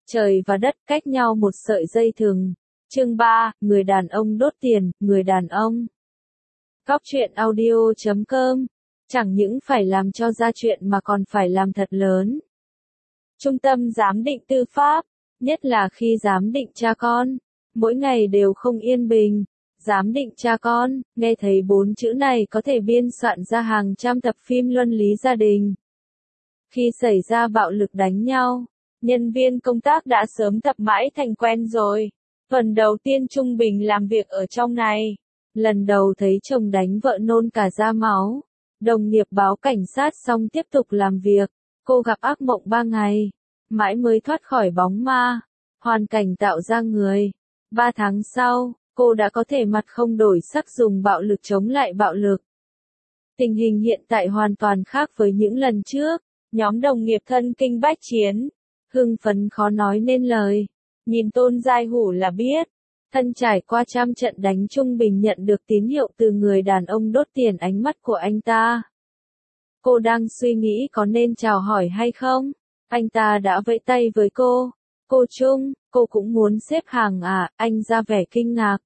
Trời và đất cách nhau một sợi dây thừng. Chương 3, người đàn ông đốt tiền, người đàn ông. Góc truyện audio.com. Chẳng những phải làm cho ra chuyện mà còn phải làm thật lớn. Trung tâm giám định tư pháp, nhất là khi giám định cha con, mỗi ngày đều không yên bình. Giám định cha con, nghe thấy 4 chữ này có thể biên soạn ra hàng trăm tập phim luân lý gia đình. Khi xảy ra bạo lực đánh nhau, nhân viên công tác đã sớm tập mãi thành quen rồi. Tuần đầu tiên Trung Bình làm việc ở trong này. Lần đầu thấy chồng đánh vợ nôn cả da máu. Đồng nghiệp báo cảnh sát xong tiếp tục làm việc. Cô gặp ác mộng 3 ngày. Mãi mới thoát khỏi bóng ma. Hoàn cảnh tạo ra người. 3 tháng sau, cô đã có thể mặt không đổi sắc dùng bạo lực chống lại bạo lực. Tình hình hiện tại hoàn toàn khác với những lần trước. Nhóm đồng nghiệp thân kinh bách chiến. Hưng phấn khó nói nên lời. Nhìn Tôn Giai Hủ là biết. Thân trải qua trăm trận đánh Trung Bình nhận được tín hiệu từ người đàn ông đốt tiền ánh mắt của anh ta. Cô đang suy nghĩ có nên chào hỏi hay không? Anh ta đã vẫy tay với cô. Cô Trung, cô cũng muốn xếp hàng à? Anh ra vẻ kinh ngạc.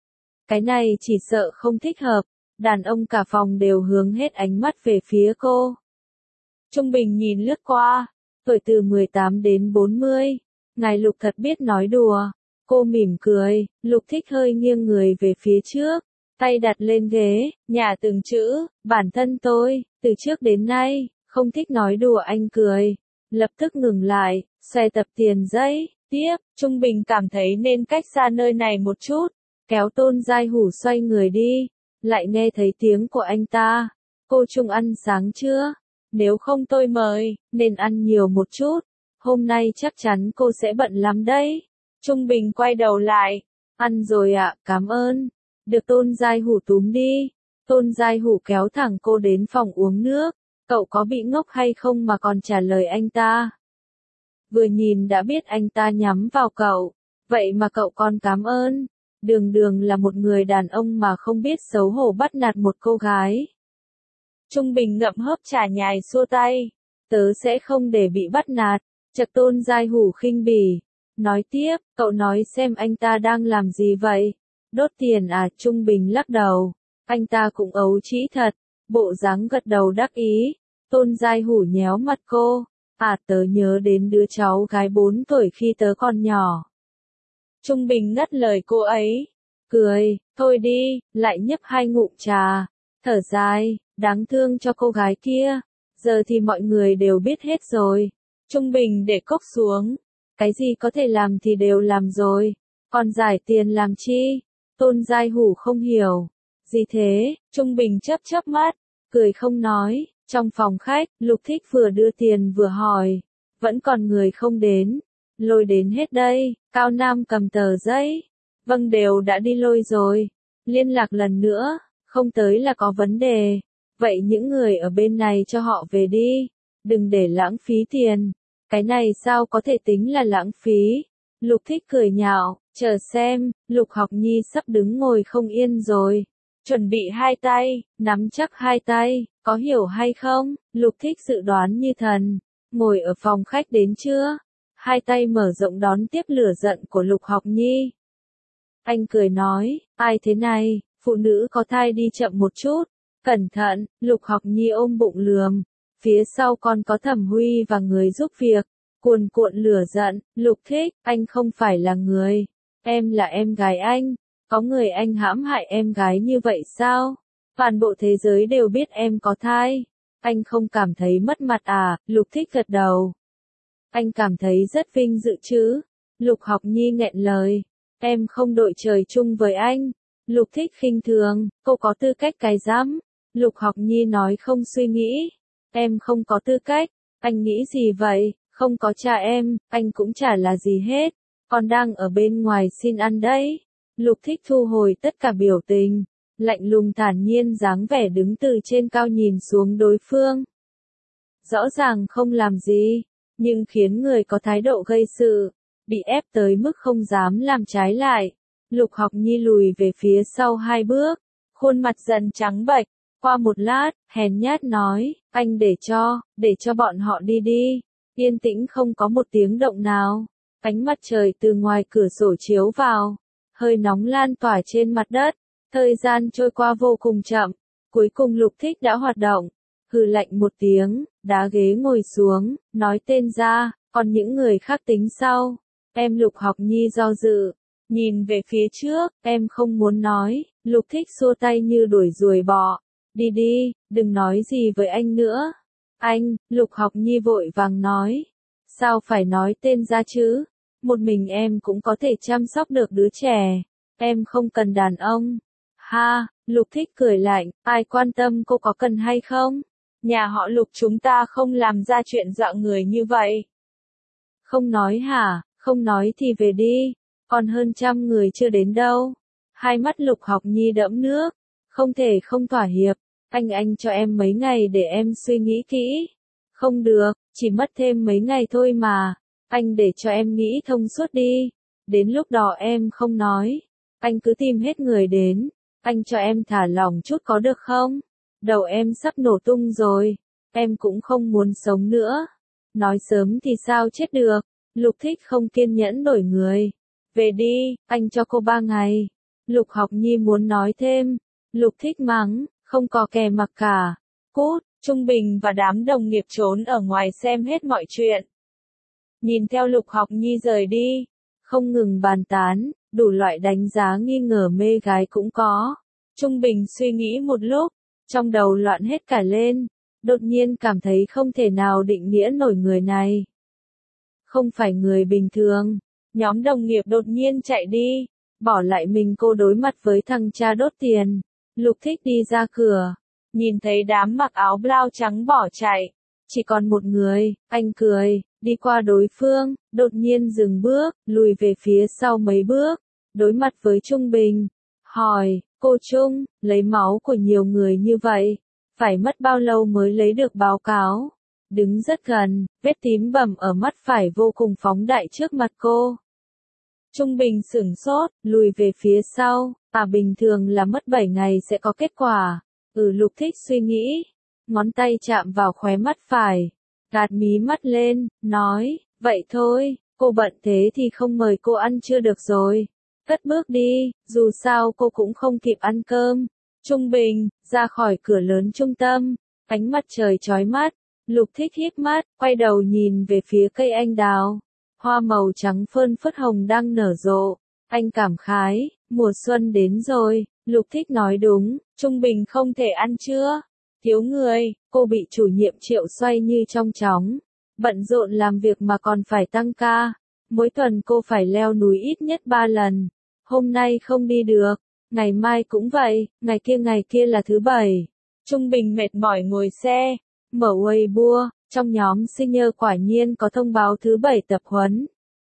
Cái này chỉ sợ không thích hợp. Đàn ông cả phòng đều hướng hết ánh mắt về phía cô. Trung Bình nhìn lướt qua. Tuổi từ 18 đến 40. Ngài Lục thật biết nói đùa. Cô mỉm cười, Lục Thích hơi nghiêng người về phía trước, tay đặt lên ghế, nhả từng chữ, bản thân tôi, từ trước đến nay, không thích nói đùa. Anh cười, lập tức ngừng lại, xoay tập tiền giấy, tiếp, Trung Bình cảm thấy nên cách xa nơi này một chút, kéo Tôn Giai Hủ xoay người đi, lại nghe thấy tiếng của anh ta, cô Trung ăn sáng chưa? Nếu không tôi mời, nên ăn nhiều một chút. Hôm nay chắc chắn cô sẽ bận lắm đấy. Trung Bình quay đầu lại. Ăn rồi ạ, cảm ơn. Được Tôn Giai Hủ túm đi. Tôn Giai Hủ kéo thẳng cô đến phòng uống nước. Cậu có bị ngốc hay không mà còn trả lời anh ta? Vừa nhìn đã biết anh ta nhắm vào cậu. Vậy mà cậu còn cảm ơn. Đường đường là một người đàn ông mà không biết xấu hổ bắt nạt một cô gái. Trung Bình ngậm hớp trà nhài xua tay. Tớ sẽ không để bị bắt nạt. Chợt Tôn Giai Hủ khinh bỉ. Nói tiếp, cậu nói xem anh ta đang làm gì vậy? Đốt tiền à? Trung Bình lắc đầu. Anh ta cũng ấu trĩ thật. Bộ dáng gật đầu đắc ý. Tôn Giai Hủ nhéo mặt cô. À, tớ nhớ đến đứa cháu gái 4 tuổi khi tớ còn nhỏ. Trung Bình ngắt lời cô ấy. Cười, thôi đi, lại nhấp 2 ngụm trà. Thở dài, đáng thương cho cô gái kia. Giờ thì mọi người đều biết hết rồi. Trung Bình để cốc xuống. Cái gì có thể làm thì đều làm rồi. Còn giải tiền làm chi? Tôn Giai Hủ không hiểu. Gì thế? Trung Bình chớp chớp mắt. Cười không nói. Trong phòng khách, Lục Thích vừa đưa tiền vừa hỏi. Vẫn còn người không đến. Lôi đến hết đây. Cao Nam cầm tờ giấy. Vâng, đều đã đi lôi rồi. Liên lạc lần nữa. Không tới là có vấn đề. Vậy những người ở bên này cho họ về đi. Đừng để lãng phí tiền. Cái này sao có thể tính là lãng phí? Lục Thích cười nhạo, chờ xem, Lục Học Nhi sắp đứng ngồi không yên rồi. Chuẩn bị 2 tay, nắm chắc 2 tay, có hiểu hay không? Lục Thích dự đoán như thần, ngồi ở phòng khách đến chưa? 2 tay mở rộng đón tiếp lửa giận của Lục Học Nhi. Anh cười nói, ai thế này, phụ nữ có thai đi chậm một chút. Cẩn thận, Lục Học Nhi ôm bụng lườm. Phía sau còn có Thẩm Huy và người giúp việc. Cuồn cuộn lửa giận, Lục Thích, anh không phải là người. Em là em gái anh. Có người anh hãm hại em gái như vậy sao? Toàn bộ thế giới đều biết em có thai. Anh không cảm thấy mất mặt à? Lục Thích gật đầu. Anh cảm thấy rất vinh dự chứ. Lục Học Nhi nghẹn lời. Em không đội trời chung với anh. Lục Thích khinh thường, cô có tư cách cái rắm. Lục Học Nhi nói không suy nghĩ. Em không có tư cách, anh nghĩ gì vậy, không có cha em, anh cũng chả là gì hết, con đang ở bên ngoài xin ăn đấy. Lục Thích thu hồi tất cả biểu tình, lạnh lùng thản nhiên dáng vẻ đứng từ trên cao nhìn xuống đối phương. Rõ ràng không làm gì, nhưng khiến người có thái độ gây sự, bị ép tới mức không dám làm trái lại. Lục Học Nhi lùi về phía sau 2 bước, khuôn mặt dần trắng bệch. Qua một lát, hèn nhát nói, anh để cho bọn họ đi đi. Yên tĩnh không có một tiếng động nào. Ánh mặt trời từ ngoài cửa sổ chiếu vào, hơi nóng lan tỏa trên mặt đất. Thời gian trôi qua vô cùng chậm, cuối cùng Lục Thích đã hoạt động. Hừ lạnh một tiếng, đá ghế ngồi xuống, nói tên ra, còn những người khác tính sau. Em Lục Học Nhi do dự, nhìn về phía trước, em không muốn nói. Lục Thích xua tay như đuổi ruồi bọ. Đi đi, đừng nói gì với anh nữa. Anh, Lục Học Nhi vội vàng nói. Sao phải nói tên ra chứ? Một mình em cũng có thể chăm sóc được đứa trẻ. Em không cần đàn ông. Ha, Lục Thích cười lạnh, ai quan tâm cô có cần hay không? Nhà họ Lục chúng ta không làm ra chuyện dọa người như vậy. Không nói hả, không nói thì về đi, còn hơn 100 người chưa đến đâu. Hai mắt Lục Học Nhi đẫm nước, không thể không thỏa hiệp, anh cho em mấy ngày để em suy nghĩ kỹ. Không được, chỉ mất thêm mấy ngày thôi mà, anh để cho em nghĩ thông suốt đi, đến lúc đó em không nói, anh cứ tìm hết người đến, anh cho em thả lỏng chút có được không? Đầu em sắp nổ tung rồi, em cũng không muốn sống nữa. Nói sớm thì sao chết được, Lục Thích không kiên nhẫn đổi người. Về đi, anh cho cô 3 ngày. Lục Học Nhi muốn nói thêm, Lục Thích mắng, không có kè mặc cả. Cút, Trung Bình và đám đồng nghiệp trốn ở ngoài xem hết mọi chuyện. Nhìn theo Lục Học Nhi rời đi, không ngừng bàn tán, đủ loại đánh giá nghi ngờ mê gái cũng có. Trung Bình suy nghĩ một lúc, trong đầu loạn hết cả lên, đột nhiên cảm thấy không thể nào định nghĩa nổi người này. Không phải người bình thường, nhóm đồng nghiệp đột nhiên chạy đi, bỏ lại mình cô đối mặt với thằng cha đốt tiền. Lục Thích đi ra cửa, nhìn thấy đám mặc áo blau trắng bỏ chạy, chỉ còn một người, anh cười, đi qua đối phương, đột nhiên dừng bước, lùi về phía sau mấy bước, đối mặt với Trung Bình, hỏi, cô Trung, lấy máu của nhiều người như vậy, phải mất bao lâu mới lấy được báo cáo? Đứng rất gần, vết tím bầm ở mắt phải vô cùng phóng đại trước mặt cô. Trung Bình sửng sốt, lùi về phía sau, bình thường là mất 7 ngày sẽ có kết quả. Lục Thích suy nghĩ, ngón tay chạm vào khóe mắt phải, gạt mí mắt lên, nói, vậy thôi, cô bận thế thì không mời cô ăn trưa được rồi. Cất bước đi, dù sao cô cũng không kịp ăn cơm. Trung Bình, ra khỏi cửa lớn trung tâm, ánh mặt trời chói mắt, Lục Thích híp mắt, quay đầu nhìn về phía cây anh đào. Hoa màu trắng phơn phất hồng đang nở rộ, anh cảm khái, mùa xuân đến rồi, Lục Thích nói đúng, Trung Bình không thể ăn trưa. Thiếu người, cô bị chủ nhiệm Triệu xoay như trong chóng, bận rộn làm việc mà còn phải tăng ca. Mỗi tuần cô phải leo núi ít nhất 3 lần, hôm nay không đi được, ngày mai cũng vậy, ngày kia là thứ 7. Trung Bình mệt mỏi ngồi xe, mở Weibo, trong nhóm senior quả nhiên có thông báo thứ 7 tập huấn.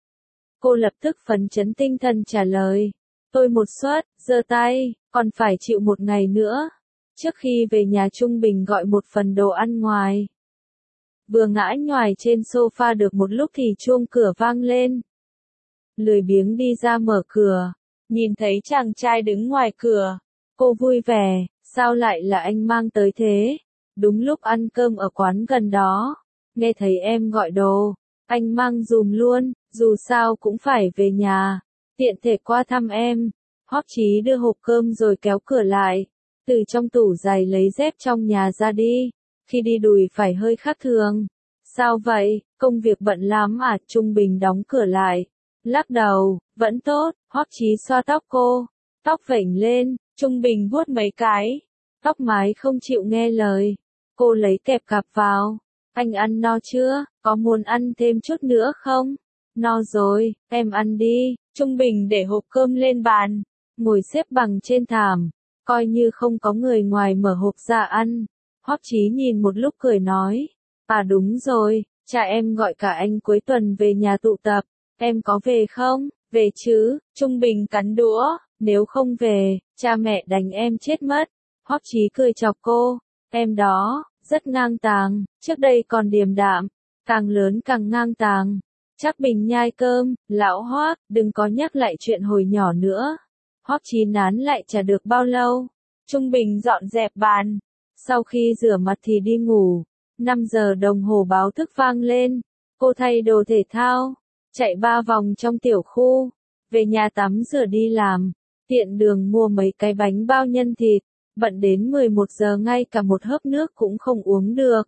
Cô lập tức phấn chấn tinh thần trả lời, tôi một suất, giơ tay, còn phải chịu 1 ngày nữa. Trước khi về nhà Trung Bình gọi một phần đồ ăn ngoài. Vừa ngã nhoài trên sofa được một lúc thì chuông cửa vang lên. Lười biếng đi ra mở cửa, nhìn thấy chàng trai đứng ngoài cửa. Cô vui vẻ, sao lại là anh mang tới thế? Đúng lúc ăn cơm ở quán gần đó, nghe thấy em gọi đồ, anh mang dùm luôn, dù sao cũng phải về nhà, tiện thể qua thăm em. Hoắc Chí đưa hộp cơm rồi kéo cửa lại, từ trong tủ giày lấy dép trong nhà ra đi, khi đi đùi phải hơi khác thường. Sao vậy, công việc bận lắm à? Trung Bình đóng cửa lại, lắc đầu, vẫn tốt. Hoắc Chí xoa tóc cô, tóc vểnh lên, Trung Bình vuốt mấy cái, tóc mái không chịu nghe lời. Cô lấy kẹp cặp vào, anh ăn no chưa, có muốn ăn thêm chút nữa không? No rồi, em ăn đi. Trung Bình để hộp cơm lên bàn, ngồi xếp bằng trên thảm, coi như không có người ngoài mở hộp ra ăn. Hoắc Chí nhìn một lúc cười nói, đúng rồi, cha em gọi cả anh cuối tuần về nhà tụ tập, em có về không? Về chứ. Trung Bình cắn đũa, nếu không về, cha mẹ đánh em chết mất. Hoắc Chí cười chọc cô, em đó, rất ngang tàng, trước đây còn điềm đạm, càng lớn càng ngang tàng. Chắc Bình nhai cơm, lão Hoắc, đừng có nhắc lại chuyện hồi nhỏ nữa. Hoắc Chí nán lại chả được bao lâu. Trung Bình dọn dẹp bàn, sau khi rửa mặt thì đi ngủ. 5 giờ đồng hồ báo thức vang lên, cô thay đồ thể thao, chạy 3 vòng trong tiểu khu, về nhà tắm rửa đi làm, tiện đường mua mấy cái bánh bao nhân thịt, bận đến 11 giờ ngay cả một hớp nước cũng không uống được.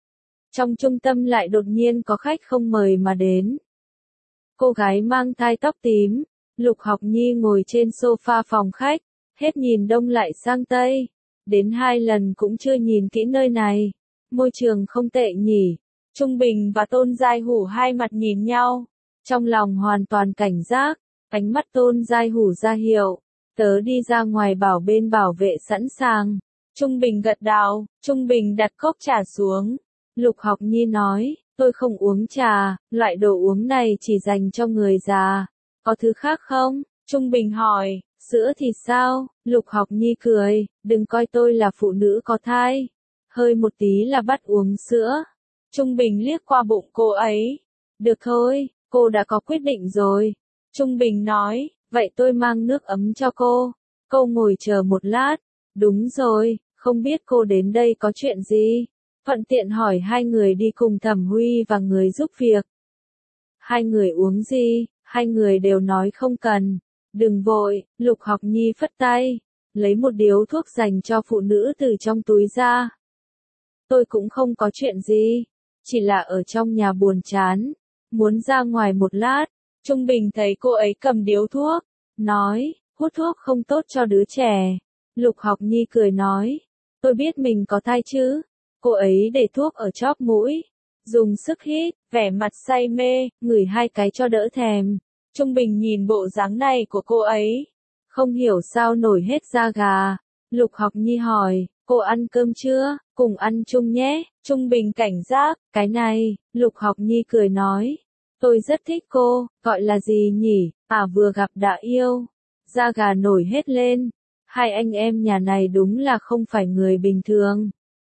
Trong trung tâm lại đột nhiên có khách không mời mà đến. Cô gái mang thai tóc tím, Lục Học Nhi ngồi trên sofa phòng khách, hết nhìn đông lại sang tây, đến 2 lần cũng chưa nhìn kỹ nơi này. Môi trường không tệ nhỉ. Trung Bình và Tôn Giai Hủ hai mặt nhìn nhau, trong lòng hoàn toàn cảnh giác, ánh mắt Tôn Giai Hủ ra hiệu, tớ đi ra ngoài bảo bên bảo vệ sẵn sàng. Trung Bình gật đầu, Trung Bình đặt cốc trà xuống. Lục Học Nhi nói, tôi không uống trà, loại đồ uống này chỉ dành cho người già. Có thứ khác không? Trung Bình hỏi, sữa thì sao? Lục Học Nhi cười, đừng coi tôi là phụ nữ có thai. Hơi một tí là bắt uống sữa. Trung Bình liếc qua bụng cô ấy. Được thôi, cô đã có quyết định rồi. Trung Bình nói, vậy tôi mang nước ấm cho cô. Cô ngồi chờ một lát. Đúng rồi, không biết cô đến đây có chuyện gì? Thuận tiện hỏi hai người đi cùng Thẩm Huy và người giúp việc. Hai người uống gì? Hai người đều nói không cần. Đừng vội, Lục Học Nhi phất tay, lấy một điếu thuốc dành cho phụ nữ từ trong túi ra. Tôi cũng không có chuyện gì, chỉ là ở trong nhà buồn chán, muốn ra ngoài một lát. Trung Bình thấy cô ấy cầm điếu thuốc, nói, hút thuốc không tốt cho đứa trẻ. Lục Học Nhi cười nói, tôi biết mình có thai chứ. Cô ấy để thuốc ở chóp mũi, dùng sức hít, vẻ mặt say mê, ngửi 2 cái cho đỡ thèm. Trung Bình nhìn bộ dáng này của cô ấy, không hiểu sao nổi hết da gà. Lục Học Nhi hỏi, cô ăn cơm chưa? Cùng ăn chung nhé. Trung Bình cảnh giác, cái này. Lục Học Nhi cười nói, tôi rất thích cô, gọi là gì nhỉ? À, vừa gặp đã yêu. Da gà nổi hết lên. Hai anh em nhà này đúng là không phải người bình thường.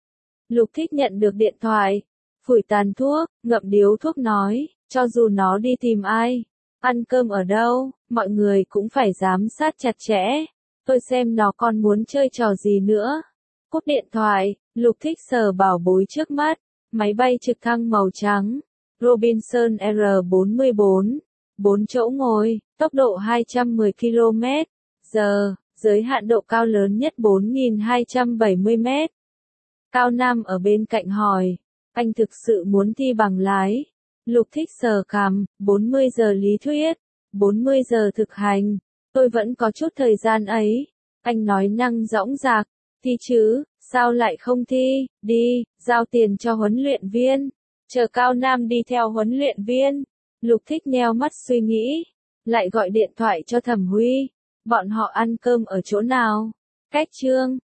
Lục Thích nhận được điện thoại, phủi tàn thuốc, ngậm điếu thuốc nói, cho dù nó đi tìm ai, ăn cơm ở đâu, mọi người cũng phải giám sát chặt chẽ. Tôi xem nó còn muốn chơi trò gì nữa. Cúp điện thoại, Lục Thích sờ bảo bối trước mắt, máy bay trực thăng màu trắng, Robinson R44, 4 chỗ ngồi, tốc độ 210 km/h, giới hạn độ cao lớn nhất 4.270 mét. Cao Nam ở bên cạnh hỏi, anh thực sự muốn thi bằng lái? Lục Thích sờ cằm, 40 giờ lý thuyết, 40 giờ thực hành, tôi vẫn có chút thời gian ấy. Anh nói năng dõng dạc, thi chứ, sao lại không thi, đi, giao tiền cho huấn luyện viên, chờ Cao Nam đi theo huấn luyện viên. Lục Thích nheo mắt suy nghĩ, lại gọi điện thoại cho Thẩm Huy, bọn họ ăn cơm ở chỗ nào? Cách Trương.